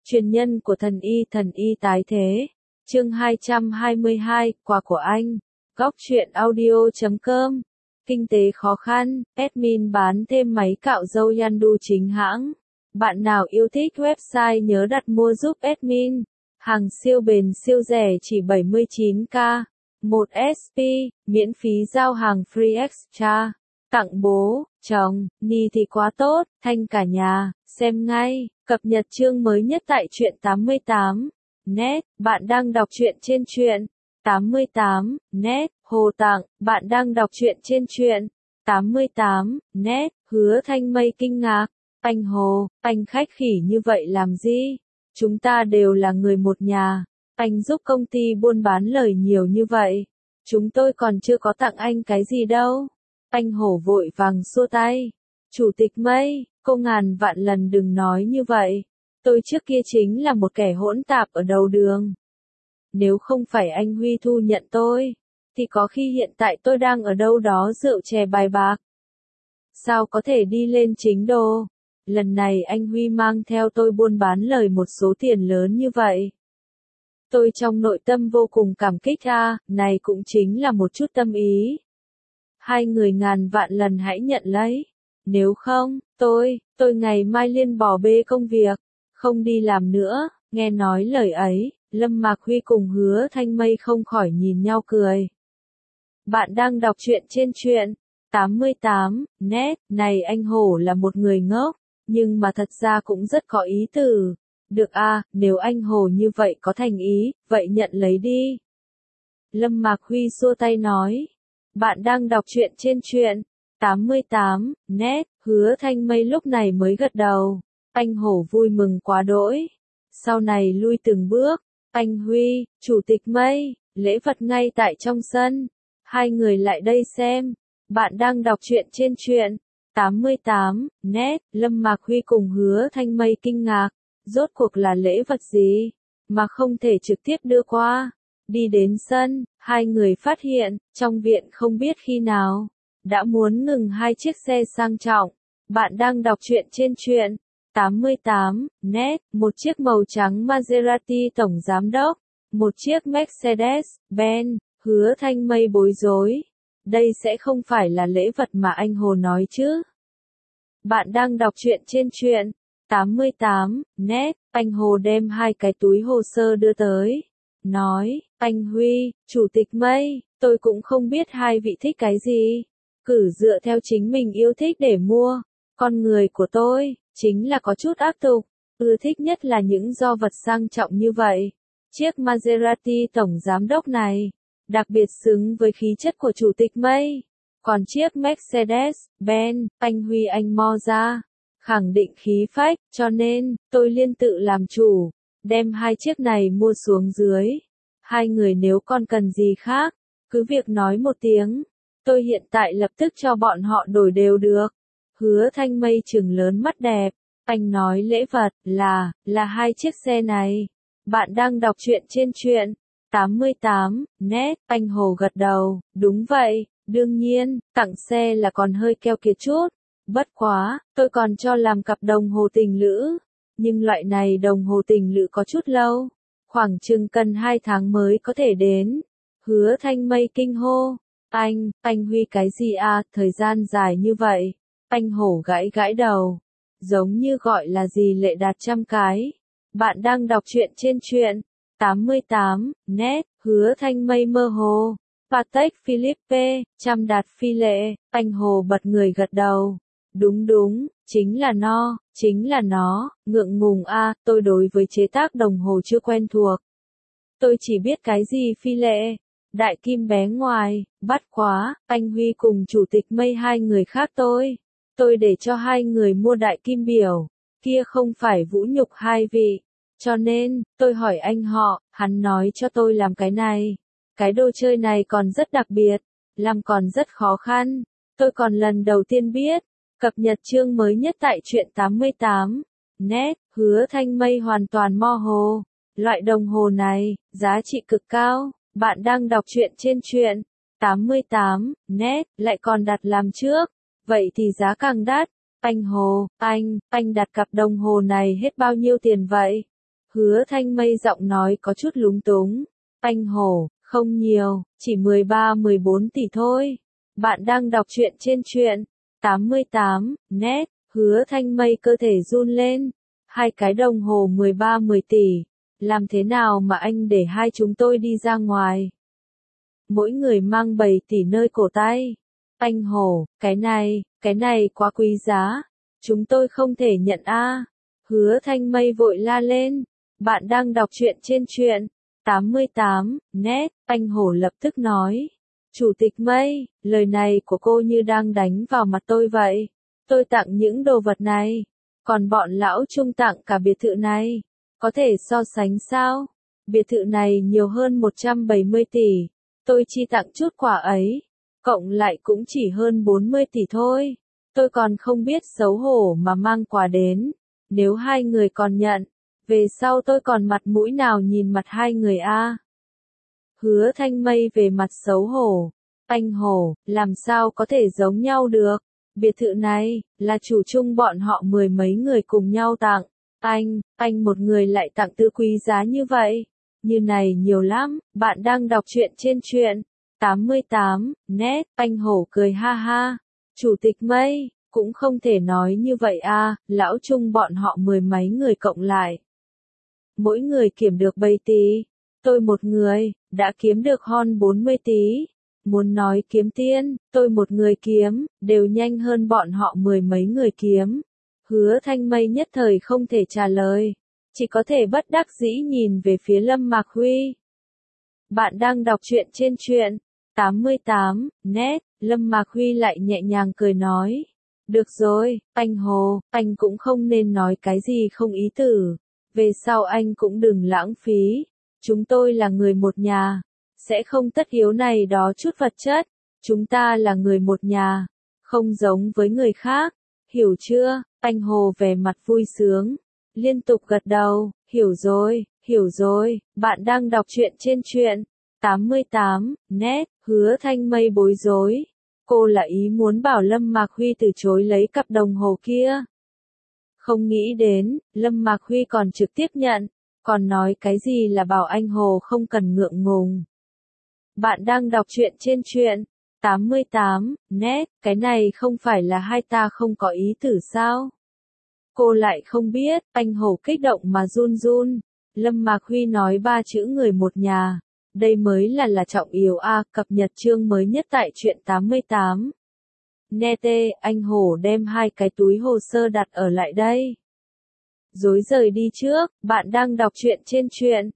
Truyền nhân của thần y tái thế. Chương 222, quà của anh. Góc truyện audio.com. Kinh tế khó khăn, admin bán thêm máy cạo râu Yandu chính hãng. Bạn nào yêu thích website nhớ đặt mua giúp admin. Hàng siêu bền siêu rẻ chỉ 79k. 1 SP, miễn phí giao hàng free extra. Tặng bố, chồng, ni thì quá tốt, thanh cả nhà, xem ngay, cập nhật chương mới nhất tại truyện 88. Net, bạn đang đọc truyện trên truyện 88. Net, Hồ Tặng, bạn đang đọc truyện trên truyện 88. Net, Hứa Thanh Mây kinh ngạc, anh Hồ, anh khách khỉ như vậy làm gì? Chúng ta đều là người một nhà, anh giúp công ty buôn bán lời nhiều như vậy, chúng tôi còn chưa có tặng anh cái gì đâu. Anh Hổ vội vàng xua tay. Chủ tịch Mây, cô ngàn vạn lần đừng nói như vậy. Tôi trước kia chính là một kẻ hỗn tạp ở đầu đường. Nếu không phải anh Huy thu nhận tôi, thì có khi hiện tại tôi đang ở đâu đó rượu chè bài bạc. Sao có thể đi lên chính đô? Lần này anh Huy mang theo tôi buôn bán lời một số tiền lớn như vậy. Tôi trong nội tâm vô cùng cảm kích này cũng chính là một chút tâm ý. Hai người ngàn vạn lần hãy nhận lấy. Nếu không, tôi ngày mai liền bỏ bê công việc, không đi làm nữa. Nghe nói lời ấy, Lâm Mạc Huy cùng Hứa Thanh Mây không khỏi nhìn nhau cười. Bạn đang đọc truyện trên truyện 88. Net, này anh Hổ là một người ngốc, nhưng mà thật ra cũng rất có ý tử. Được nếu anh Hồ như vậy có thành ý, vậy nhận lấy đi. Lâm Mạc Huy xua tay nói. Bạn đang đọc truyện trên truyện 88. Net, Hứa Thanh Mây lúc này mới gật đầu. Anh Hổ vui mừng quá đỗi. Sau này lui từng bước. Anh Huy, Chủ tịch Mây, lễ vật ngay tại trong sân. Hai người lại đây xem. Bạn đang đọc truyện trên truyện 88. Net, Lâm Mạc Huy cùng Hứa Thanh Mây kinh ngạc. Rốt cuộc là lễ vật gì, mà không thể trực tiếp đưa qua. Đi đến sân, hai người phát hiện, trong viện không biết khi nào, đã muốn ngừng hai chiếc xe sang trọng. Bạn đang đọc truyện trên truyện 88. Net, một chiếc màu trắng Maserati tổng giám đốc, một chiếc Mercedes-Benz. Hứa Thanh Mây bối rối. Đây sẽ không phải là lễ vật mà anh Hồ nói chứ? Bạn đang đọc truyện trên truyện 88. Net, anh Hồ đem hai cái túi hồ sơ đưa tới. Nói, anh Huy, Chủ tịch Mây, tôi cũng không biết hai vị thích cái gì. Cứ dựa theo chính mình yêu thích để mua. Con người của tôi, chính là có chút ác tục. Ưa thích nhất là những do vật sang trọng như vậy. Chiếc Maserati tổng giám đốc này, đặc biệt xứng với khí chất của Chủ tịch Mây. Còn chiếc Mercedes-Benz, anh Huy anh mo ra. Khẳng định khí phách, cho nên, tôi liên tự làm chủ, đem hai chiếc này mua xuống dưới. Hai người nếu còn cần gì khác, cứ việc nói một tiếng, tôi hiện tại lập tức cho bọn họ đổi đều được. Hứa Thanh Mây trừng lớn mắt đẹp, anh nói lễ vật là hai chiếc xe này. Bạn đang đọc truyện trên truyện 88. Net, anh Hồ gật đầu, đúng vậy, đương nhiên, tặng xe là còn hơi keo kiệt chút. Bất quá, tôi còn cho làm cặp đồng hồ tình lữ. Nhưng loại này đồng hồ tình lữ có chút lâu. Khoảng chừng cần 2 tháng mới có thể đến. Hứa Thanh Mây kinh hô. Anh Huy cái gì thời gian dài như vậy. Anh Hổ gãi gãi đầu. Giống như gọi là gì lệ đạt 100 cái. Bạn đang đọc truyện trên truyện 88. Net, Hứa Thanh Mây mơ hồ. Patek Philippe, 100 đạt phi lệ. Anh Hồ bật người gật đầu. Đúng, chính là nó, ngượng ngùng tôi đối với chế tác đồng hồ chưa quen thuộc. Tôi chỉ biết cái gì phi lệ, đại kim bé ngoài, bắt quá, anh Huy cùng Chủ tịch Mây hai người khác tôi để cho hai người mua đại kim biểu, kia không phải vũ nhục hai vị, cho nên, tôi hỏi anh họ, hắn nói cho tôi làm cái này. Cái đồ chơi này còn rất đặc biệt, làm còn rất khó khăn, tôi còn lần đầu tiên biết. Cập nhật chương mới nhất tại truyện 88. Net, Hứa Thanh Mây hoàn toàn mơ hồ. Loại đồng hồ này, giá trị cực cao. Bạn đang đọc truyện trên truyện 88. Net, lại còn đặt làm trước. Vậy thì giá càng đắt. Anh Hồ, anh đặt cặp đồng hồ này hết bao nhiêu tiền vậy? Hứa Thanh Mây giọng nói có chút lúng túng. Anh Hổ, không nhiều, chỉ 13-14 tỷ thôi. Bạn đang đọc truyện trên truyện 88 net. Hứa Thanh Mây cơ thể run lên. Hai cái đồng hồ 13-10 tỷ. Làm thế nào mà anh để hai chúng tôi đi ra ngoài? Mỗi người mang 7 tỷ nơi cổ tay. Anh Hổ, cái này quá quý giá. Chúng tôi không thể nhận a. Hứa Thanh Mây vội la lên. Bạn đang đọc truyện trên truyện 88 net. Anh Hổ lập tức nói. Chủ tịch Mây, lời này của cô như đang đánh vào mặt tôi vậy. Tôi tặng những đồ vật này. Còn bọn lão Trung tặng cả biệt thự này. Có thể so sánh sao? Biệt thự này nhiều hơn 170 tỷ. Tôi chi tặng chút quà ấy. Cộng lại cũng chỉ hơn 40 tỷ thôi. Tôi còn không biết xấu hổ mà mang quà đến. Nếu hai người còn nhận, về sau tôi còn mặt mũi nào nhìn mặt hai người a? Hứa Thanh Mây về mặt xấu hổ. Anh Hổ, làm sao có thể giống nhau được? Biệt thự này, là chủ chung bọn họ 10 mấy người cùng nhau tặng. Anh một người lại tặng thứ quý giá như vậy. Như này nhiều lắm, bạn đang đọc truyện trên truyện 88 net. Anh Hổ cười ha ha. Chủ tịch Mây, cũng không thể nói như vậy a, lão chung bọn họ 10 mấy người cộng lại. Mỗi người kiếm được 7 tỷ. Tôi một người, đã kiếm được hơn 40 tỷ. Muốn nói kiếm tiền, tôi một người kiếm, đều nhanh hơn bọn họ 10 mấy người kiếm. Hứa Thanh Mây nhất thời không thể trả lời. Chỉ có thể bất đắc dĩ nhìn về phía Lâm Mạc Huy. Bạn đang đọc truyện trên truyện 88 net. Lâm Mạc Huy lại nhẹ nhàng cười nói. Được rồi, anh Hồ, anh cũng không nên nói cái gì không ý tử. Về sau anh cũng đừng lãng phí. Chúng tôi là người một nhà. Sẽ không tất yếu này đó chút vật chất. Chúng ta là người một nhà. Không giống với người khác. Hiểu chưa? Anh Hồ vẻ mặt vui sướng. Liên tục gật đầu. Hiểu rồi. Bạn đang đọc truyện trên truyện 88 net. Hứa Thanh Mây bối rối. Cô là ý muốn bảo Lâm Mạc Huy từ chối lấy cặp đồng hồ kia. Không nghĩ đến, Lâm Mạc Huy còn trực tiếp nhận. Còn nói cái gì là bảo anh Hồ không cần ngượng ngùng. Bạn đang đọc truyện trên truyện 88 net. Cái này không phải là hai ta không có ý tử sao? Cô lại không biết. Anh Hồ kích động mà run run. Lâm Mạc Huy nói 3 chữ người một nhà. Đây mới là trọng yếu a. Cập nhật chương mới nhất tại truyện 88 net. Anh Hồ đem 2 cái túi hồ sơ đặt ở lại đây. Rồi rời đi trước. Bạn đang đọc truyện trên truyện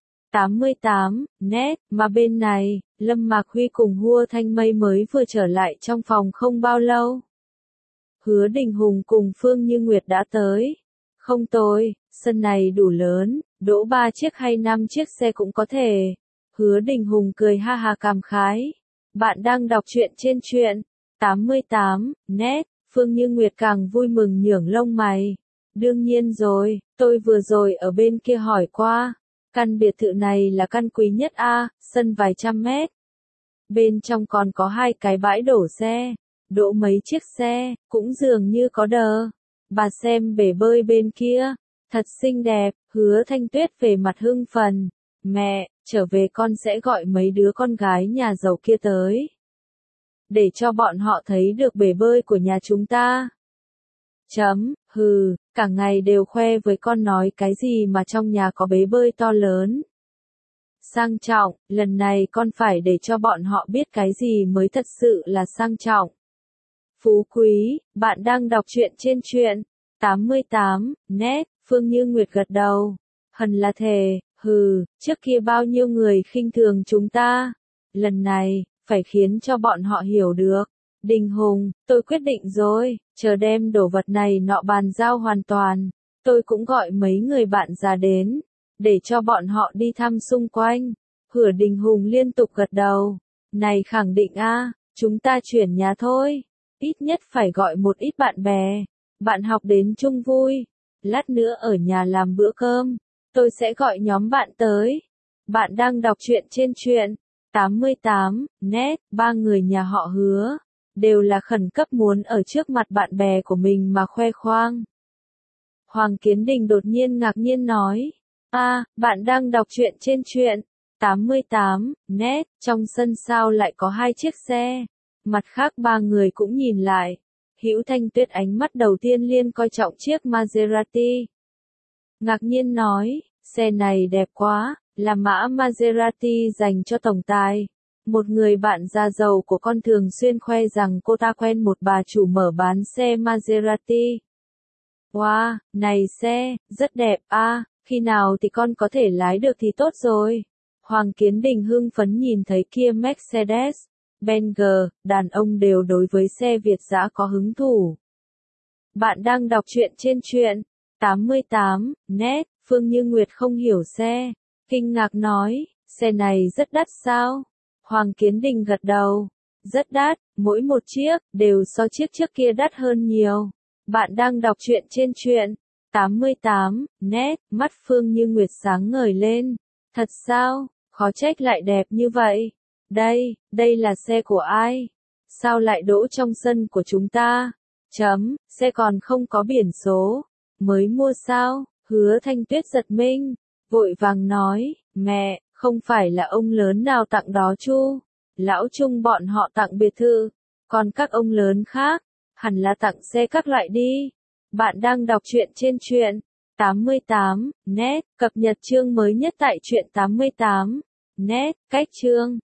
88 net. Mà bên này, Lâm Mạc Huy cùng Hứa Thanh Mây mới vừa trở lại trong phòng không bao lâu. Hứa Đình Hùng cùng Phương Như Nguyệt đã tới. Không tồi, sân này đủ lớn, đỗ 3 chiếc hay 5 chiếc xe cũng có thể. Hứa Đình Hùng cười ha ha cảm khái. Bạn đang đọc truyện trên truyện 88 net. Phương Như Nguyệt càng vui mừng nhướng lông mày. Đương nhiên rồi, tôi vừa rồi ở bên kia hỏi qua. Căn biệt thự này là căn quý nhất a, sân vài trăm mét. Bên trong còn có 2 cái bãi đổ xe, đỗ mấy chiếc xe, cũng dường như có đờ. Bà xem bể bơi bên kia, thật xinh đẹp. Hứa Thanh Tuyết về mặt hưng phấn. Mẹ, trở về con sẽ gọi mấy đứa con gái nhà giàu kia tới. Để cho bọn họ thấy được bể bơi của nhà chúng ta. Cả ngày đều khoe với con nói cái gì mà trong nhà có bể bơi to lớn. Sang trọng, lần này con phải để cho bọn họ biết cái gì mới thật sự là sang trọng. Phú quý, bạn đang đọc truyện trên truyện 88 net. Phương Như Nguyệt gật đầu. Hẳn là thề, trước kia bao nhiêu người khinh thường chúng ta. Lần này, phải khiến cho bọn họ hiểu được. Đình Hùng, tôi quyết định rồi, chờ đem đồ vật này nọ bàn giao hoàn toàn. Tôi cũng gọi mấy người bạn ra đến, để cho bọn họ đi thăm xung quanh. Hứa Đình Hùng liên tục gật đầu. Này khẳng định a, chúng ta chuyển nhà thôi. Ít nhất phải gọi một ít bạn bè, bạn học đến chung vui. Lát nữa ở nhà làm bữa cơm, tôi sẽ gọi nhóm bạn tới. Bạn đang đọc truyện trên truyện 88 net. 3 người nhà họ Hứa đều là khẩn cấp muốn ở trước mặt bạn bè của mình mà khoe khoang. Hoàng Kiến Đình đột nhiên ngạc nhiên nói. Bạn đang đọc truyện trên truyện 88 net, trong sân sao lại có hai chiếc xe. Mặt khác ba người cũng nhìn lại. Hữu Thanh Tuyết ánh mắt đầu tiên liên coi trọng chiếc Maserati. Ngạc nhiên nói, xe này đẹp quá, là mã Maserati dành cho tổng tài. Một người bạn già giàu của con thường xuyên khoe rằng cô ta quen một bà chủ mở bán xe Maserati. Wow, này xe, rất đẹp khi nào thì con có thể lái được thì tốt rồi. Hoàng Kiến Đình hưng phấn nhìn thấy kia Mercedes, Benz, đàn ông đều đối với xe Việt dã có hứng thú. Bạn đang đọc truyện trên truyện 88 net, Phương Như Nguyệt không hiểu xe, kinh ngạc nói, xe này rất đắt sao? Hoàng Kiến Đình gật đầu, rất đắt, mỗi một chiếc, đều so chiếc trước kia đắt hơn nhiều. Bạn đang đọc truyện trên truyện 88 net, mắt Phương Như Nguyệt sáng ngời lên. Thật sao? Khó trách lại đẹp như vậy. Đây là xe của ai? Sao lại đỗ trong sân của chúng ta? Xe còn không có biển số. Mới mua sao? Hứa Thanh Tuyết giật mình, vội vàng nói, mẹ, không phải là ông lớn nào tặng đó chu? Lão Trung bọn họ tặng biệt thự, còn các ông lớn khác, hẳn là tặng xe các loại đi. Bạn đang đọc truyện trên truyện 88 net, cập nhật chương mới nhất tại truyện 88 net, cách chương